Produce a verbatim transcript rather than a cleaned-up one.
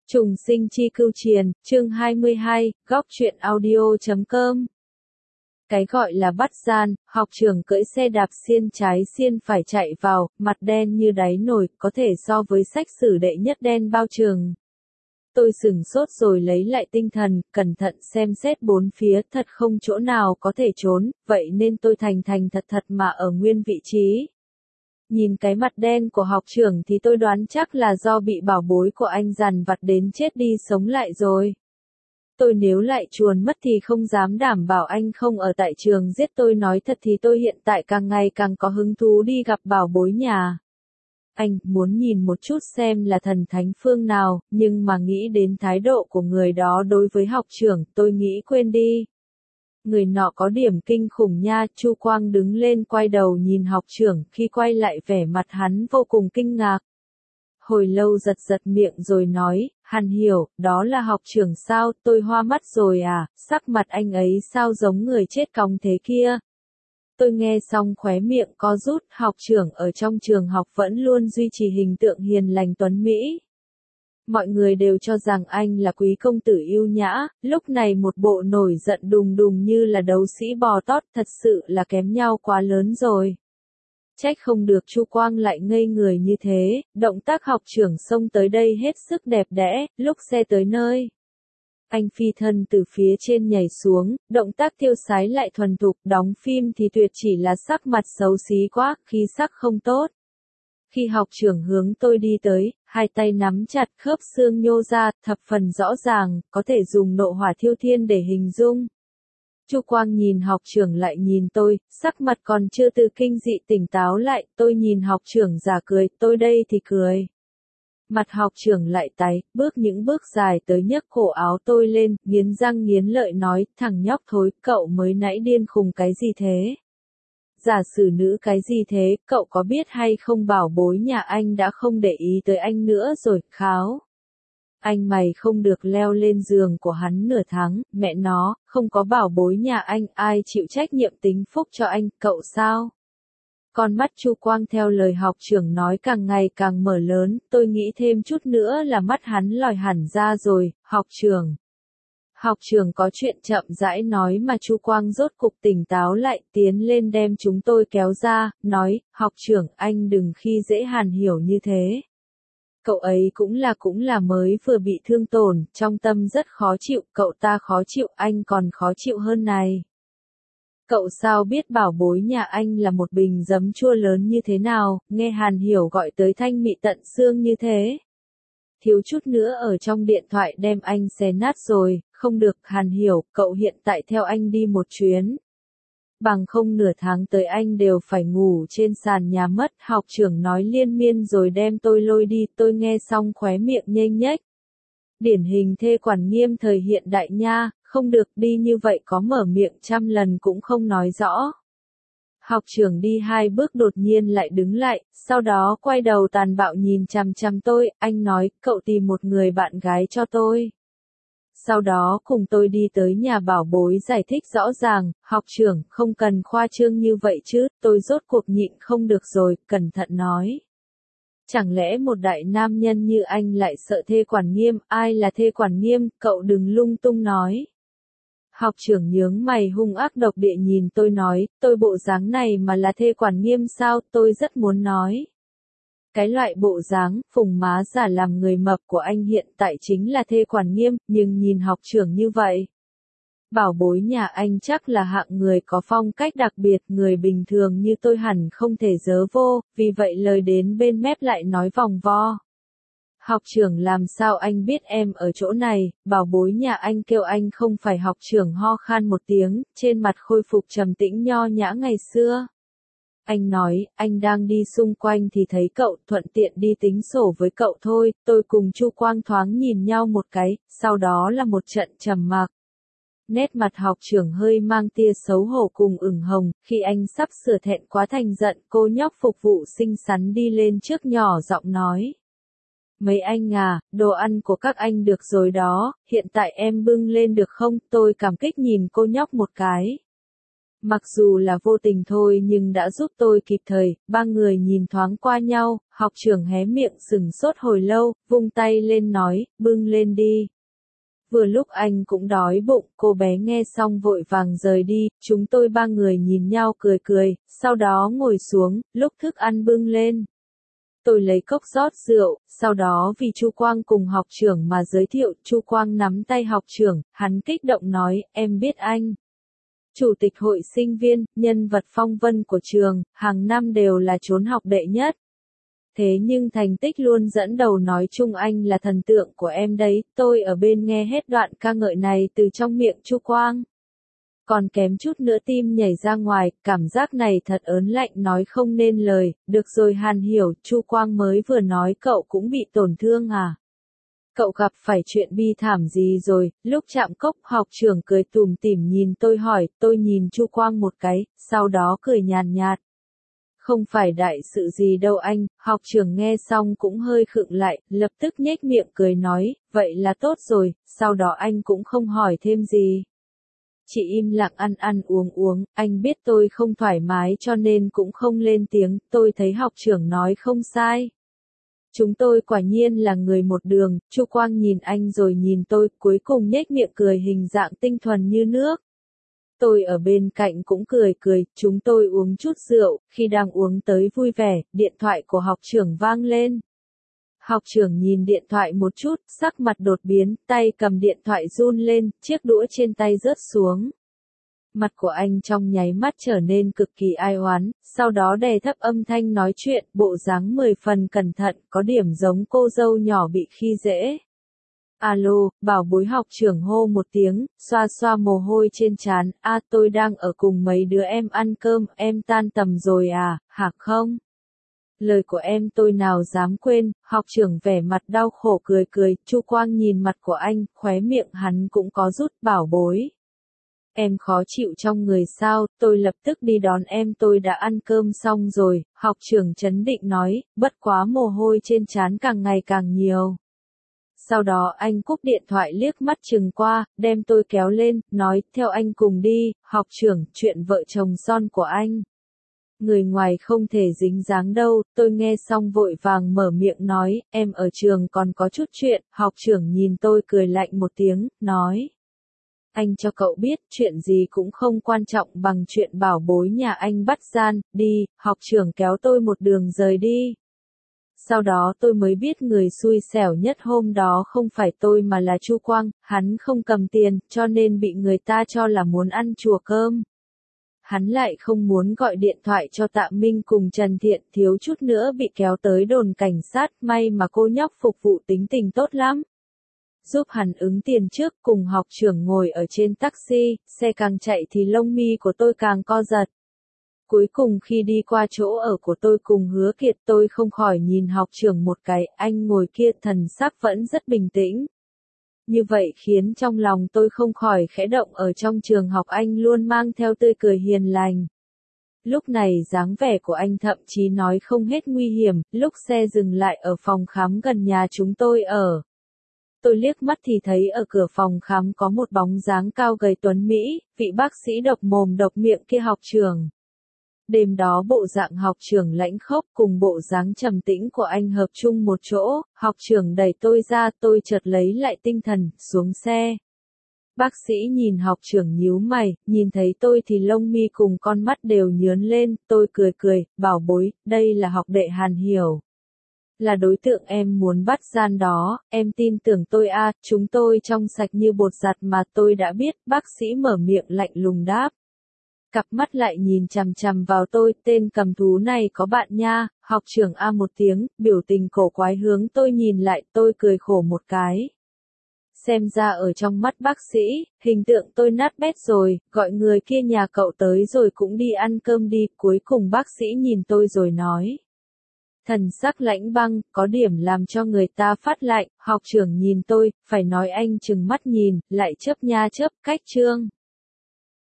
Trùng sinh chi cưu triền, chương hai mươi hai, góc truyện audio chấm com. Cái gọi là bắt gian, học trưởng cưỡi xe đạp xiên trái xiên phải chạy vào, mặt đen như đáy nồi, có thể so với sách sử đệ nhất đen bao trường. Tôi sửng sốt rồi lấy lại tinh thần, cẩn thận xem xét bốn phía, thật không chỗ nào có thể trốn, vậy nên tôi thành thành thật thật mà ở nguyên vị trí. Nhìn cái mặt đen của học trưởng thì tôi đoán chắc là do bị bảo bối của anh dằn vặt đến chết đi sống lại rồi. Tôi nếu lại chuồn mất thì không dám đảm bảo anh không ở tại trường giết tôi, nói thật thì tôi hiện tại càng ngày càng có hứng thú đi gặp bảo bối nhà. Anh muốn nhìn một chút xem là thần thánh phương nào, nhưng mà nghĩ đến thái độ của người đó đối với học trưởng, tôi nghĩ quên đi. Người nọ có điểm kinh khủng nha. Chu Quang đứng lên quay đầu nhìn học trưởng, khi quay lại vẻ mặt hắn vô cùng kinh ngạc. Hồi lâu giật giật miệng rồi nói, Hàn Hiểu, đó là học trưởng sao, tôi hoa mắt rồi à, sắc mặt anh ấy sao giống người chết cóng thế kia. Tôi nghe xong khóe miệng co rút, học trưởng ở trong trường học vẫn luôn duy trì hình tượng hiền lành tuấn Mỹ. Mọi người đều cho rằng anh là quý công tử yêu nhã, lúc này một bộ nổi giận đùng đùng như là đấu sĩ bò tót, thật sự là kém nhau quá lớn rồi. Trách không được Chu Quang lại ngây người như thế, động tác học trưởng xông tới đây hết sức đẹp đẽ, lúc xe tới nơi. Anh phi thân từ phía trên nhảy xuống, động tác tiêu sái lại thuần thục, đóng phim thì tuyệt, chỉ là sắc mặt xấu xí quá, khí sắc không tốt. Khi học trưởng hướng tôi đi tới, hai tay nắm chặt, khớp xương nhô ra, thập phần rõ ràng, có thể dùng nộ hỏa thiêu thiên để hình dung. Chu Quang nhìn học trưởng lại nhìn tôi, sắc mặt còn chưa từ kinh dị tỉnh táo lại, tôi nhìn học trưởng giả cười, tôi đây thì cười. Mặt học trưởng lại tái, bước những bước dài tới nhấc cổ áo tôi lên, nghiến răng nghiến lợi nói, thằng nhóc thối, cậu mới nãy điên khùng cái gì thế? Giả sử nữ cái gì thế, cậu có biết hay không bảo bối nhà anh đã không để ý tới anh nữa rồi, kháo. Anh mày không được leo lên giường của hắn nửa tháng, mẹ nó, không có bảo bối nhà anh, ai chịu trách nhiệm tính phúc cho anh, cậu sao? Con mắt Chu Quang theo lời học trưởng nói càng ngày càng mở lớn, tôi nghĩ thêm chút nữa là mắt hắn lòi hẳn ra rồi, học trưởng. Học trưởng có chuyện chậm rãi nói mà Chu Quang rốt cục tỉnh táo lại, tiến lên đem chúng tôi kéo ra, nói, học trưởng anh đừng khi dễ Hàn Hiểu như thế. Cậu ấy cũng là cũng là mới vừa bị thương tổn, trong tâm rất khó chịu, cậu ta khó chịu, anh còn khó chịu hơn này. Cậu sao biết bảo bối nhà anh là một bình giấm chua lớn như thế nào, nghe Hàn Hiểu gọi tới thanh mị tận xương như thế. Thiếu chút nữa ở trong điện thoại đem anh xé nát rồi, không được, Hàn Hiểu, cậu hiện tại theo anh đi một chuyến. Bằng không nửa tháng tới anh đều phải ngủ trên sàn nhà mất, học trưởng nói liên miên rồi đem tôi lôi đi, tôi nghe xong khóe miệng nhếch nhếch. Điển hình thê quản nghiêm thời hiện đại nha, không được, đi như vậy có mở miệng trăm lần cũng không nói rõ. Học trưởng đi hai bước đột nhiên lại đứng lại, sau đó quay đầu tàn bạo nhìn chằm chằm tôi, anh nói, cậu tìm một người bạn gái cho tôi. Sau đó cùng tôi đi tới nhà bảo bối giải thích rõ ràng, học trưởng, không cần khoa trương như vậy chứ, tôi rốt cuộc nhịn không được rồi, cẩn thận nói. Chẳng lẽ một đại nam nhân như anh lại sợ thê quản nghiêm, ai là thê quản nghiêm, cậu đừng lung tung nói. Học trưởng nhướng mày hung ác độc địa nhìn tôi nói, tôi bộ dáng này mà là thê quản nghiêm sao, tôi rất muốn nói. Cái loại bộ dáng, phùng má giả làm người mập của anh hiện tại chính là thê quản nghiêm, nhưng nhìn học trưởng như vậy. Bảo bối nhà anh chắc là hạng người có phong cách đặc biệt, người bình thường như tôi hẳn không thể dớ vô, vì vậy lời đến bên mép lại nói vòng vo. Học trưởng làm sao anh biết em ở chỗ này, bảo bối nhà anh kêu anh không phải, học trưởng ho khan một tiếng, trên mặt khôi phục trầm tĩnh nho nhã ngày xưa. Anh nói, anh đang đi xung quanh thì thấy cậu, thuận tiện đi tính sổ với cậu thôi, tôi cùng Chu Quang thoáng nhìn nhau một cái, sau đó là một trận trầm mặc. Nét mặt học trưởng hơi mang tia xấu hổ cùng ửng hồng, khi anh sắp sửa thẹn quá thành giận, cô nhóc phục vụ xinh xắn đi lên trước nhỏ giọng nói. Mấy anh à, đồ ăn của các anh được rồi đó, hiện tại em bưng lên được không, tôi cảm kích nhìn cô nhóc một cái. Mặc dù là vô tình thôi nhưng đã giúp tôi kịp thời, ba người nhìn thoáng qua nhau, học trưởng hé miệng sừng sốt hồi lâu, vung tay lên nói, bưng lên đi. Vừa lúc anh cũng đói bụng, cô bé nghe xong vội vàng rời đi, chúng tôi ba người nhìn nhau cười cười, sau đó ngồi xuống, lúc thức ăn bưng lên. Tôi lấy cốc rót rượu, sau đó vì Chu Quang cùng học trưởng mà giới thiệu, Chu Quang nắm tay học trưởng, hắn kích động nói, em biết anh. Chủ tịch hội sinh viên, nhân vật phong vân của trường, hàng năm đều là trốn học đệ nhất. Thế nhưng thành tích luôn dẫn đầu, nói chung anh là thần tượng của em đấy, tôi ở bên nghe hết đoạn ca ngợi này từ trong miệng Chu Quang. Còn kém chút nữa tim nhảy ra ngoài, cảm giác này thật ớn lạnh nói không nên lời, được rồi Hàn hiểu, Chu Quang mới vừa nói cậu cũng bị tổn thương à? Cậu gặp phải chuyện bi thảm gì rồi? Lúc chạm cốc học trưởng cười tủm tỉm nhìn tôi hỏi, tôi nhìn Chu Quang một cái, sau đó cười nhàn nhạt. Không phải đại sự gì đâu anh, học trưởng nghe xong cũng hơi khựng lại, lập tức nhếch miệng cười nói, vậy là tốt rồi, sau đó anh cũng không hỏi thêm gì. Chị im lặng ăn ăn uống uống, anh biết tôi không thoải mái cho nên cũng không lên tiếng, tôi thấy học trưởng nói không sai. Chúng tôi quả nhiên là người một đường, Chu Quang nhìn anh rồi nhìn tôi, cuối cùng nhếch miệng cười hình dạng tinh thuần như nước. Tôi ở bên cạnh cũng cười cười, chúng tôi uống chút rượu, khi đang uống tới vui vẻ, điện thoại của học trưởng vang lên. Học trưởng nhìn điện thoại một chút, sắc mặt đột biến, tay cầm điện thoại run lên, chiếc đũa trên tay rớt xuống. Mặt của anh trong nháy mắt trở nên cực kỳ ai oán, sau đó đè thấp âm thanh nói chuyện, bộ dáng mười phần cẩn thận, có điểm giống cô dâu nhỏ bị khi dễ. Alo, bảo bối học trưởng hô một tiếng, xoa xoa mồ hôi trên trán, a tôi đang ở cùng mấy đứa em ăn cơm, em tan tầm rồi à, hả không? Lời của em tôi nào dám quên, học trưởng vẻ mặt đau khổ cười cười, Chu Quang nhìn mặt của anh, khóe miệng hắn cũng có rút, bảo bối. Em khó chịu trong người sao, tôi lập tức đi đón em, tôi đã ăn cơm xong rồi, học trưởng trấn định nói, bất quá mồ hôi trên trán càng ngày càng nhiều. Sau đó anh cúp điện thoại liếc mắt chừng qua, đem tôi kéo lên, nói, theo anh cùng đi, học trưởng, chuyện vợ chồng son của anh. Người ngoài không thể dính dáng đâu, tôi nghe xong vội vàng mở miệng nói, em ở trường còn có chút chuyện, học trưởng nhìn tôi cười lạnh một tiếng, nói. Anh cho cậu biết, chuyện gì cũng không quan trọng bằng chuyện bảo bối nhà anh bắt gian, đi, học trưởng kéo tôi một đường rời đi. Sau đó tôi mới biết người xui xẻo nhất hôm đó không phải tôi mà là Chu Quang, hắn không cầm tiền, cho nên bị người ta cho là muốn ăn chùa cơm. Hắn lại không muốn gọi điện thoại cho Tạ Minh cùng Trần Thiện, thiếu chút nữa bị kéo tới đồn cảnh sát, may mà cô nhóc phục vụ tính tình tốt lắm. Giúp hắn ứng tiền trước, cùng học trưởng ngồi ở trên taxi, xe càng chạy thì lông mi của tôi càng co giật. Cuối cùng khi đi qua chỗ ở của tôi cùng Hứa Kiệt, tôi không khỏi nhìn học trưởng một cái, anh ngồi kia thần sắc vẫn rất bình tĩnh. Như vậy khiến trong lòng tôi không khỏi khẽ động, ở trong trường học anh luôn mang theo tươi cười hiền lành. Lúc này dáng vẻ của anh thậm chí nói không hết nguy hiểm, lúc xe dừng lại ở phòng khám gần nhà chúng tôi ở. Tôi liếc mắt thì thấy ở cửa phòng khám có một bóng dáng cao gầy tuấn Mỹ, vị bác sĩ độc mồm độc miệng kia học trưởng. Đêm đó bộ dạng học trưởng lãnh khốc cùng bộ dáng trầm tĩnh của anh hợp chung một chỗ, học trưởng đẩy tôi ra, tôi chợt lấy lại tinh thần, xuống xe. Bác sĩ nhìn học trưởng nhíu mày, nhìn thấy tôi thì lông mi cùng con mắt đều nhướng lên, tôi cười cười, bảo bối, đây là học đệ Hàn Hiểu. Là đối tượng em muốn bắt gian đó, em tin tưởng tôi a, chúng tôi trong sạch như bột giặt mà, tôi đã biết, bác sĩ mở miệng lạnh lùng đáp. Cặp mắt lại nhìn chằm chằm vào tôi, tên cầm thú này có bạn nha, học trưởng a một tiếng, biểu tình cổ quái hướng tôi nhìn lại, tôi cười khổ một cái. Xem ra ở trong mắt bác sĩ, hình tượng tôi nát bét rồi, gọi người kia nhà cậu tới rồi cũng đi ăn cơm đi, cuối cùng bác sĩ nhìn tôi rồi nói. Thần sắc lãnh băng, có điểm làm cho người ta phát lạnh, học trưởng nhìn tôi, phải nói anh chừng mắt nhìn, lại chớp nha chớp, cách trương.